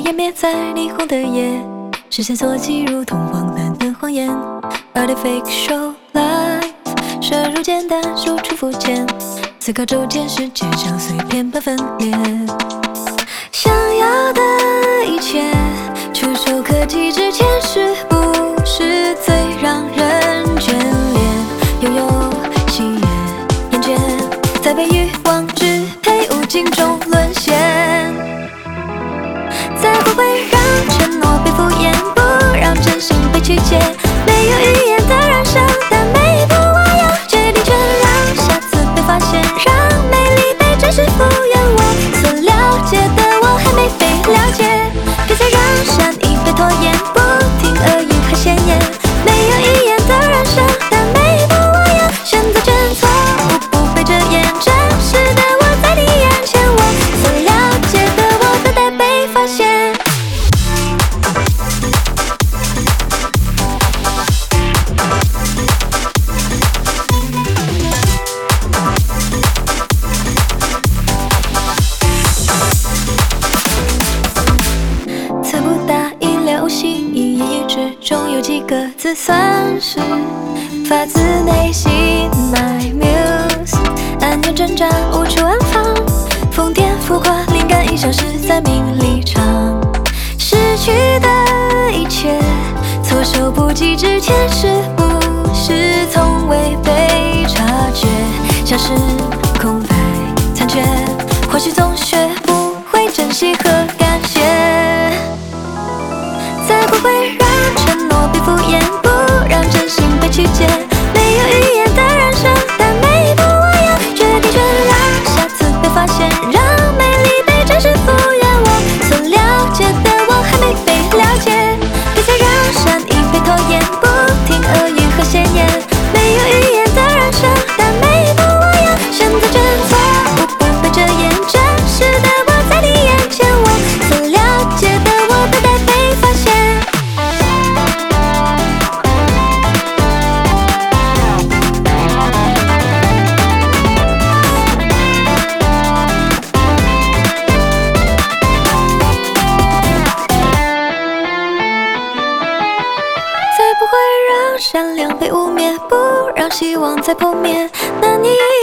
湮灭在霓虹的夜，视线所及如同荒诞的谎言。Artificial life， 摄入简单，输出肤浅，思考周间世界像碎片般分裂。想要的一切，触手可及之前，是不是最让人眷恋？拥有喜悦，厌倦，在被欲望支配无尽中沦陷。才不会让承诺被敷衍，不让真心被曲解。没有语言的燃烧，但每一步我要决定权，让下次被发现，让美丽被真实复原。我所了解的我还没被了解，别再让善意被拖延，不听恶语和闲言。没有语言的燃烧，但每一步我要选择权，错误不被遮掩，真实的我在你眼前，我所了解的我等待被发现。词不达意流行，意义之中有几个字算是发自内心。My muse， 安静挣扎，无处安放，疯癫浮夸，灵感已消失在名利场。失去的一切，措手不及之前，是不是从未被察觉？像是空白残缺，或许总学不会珍惜和感谢。才不会让承诺被敷衍，不让真心被曲解。没有语言的燃烧，但每一步我要决定权，让下次被发现，让美丽被真实复原。我所了解的我还没被了解，别再让善意被拖延，不听恶语和闲言。没有语言的燃烧，但每一步我要选择权，错误不被遮掩，真实的我在你眼前，我所了解的我等待被发现。才不会让善良被污蔑，不让希望再破灭。那你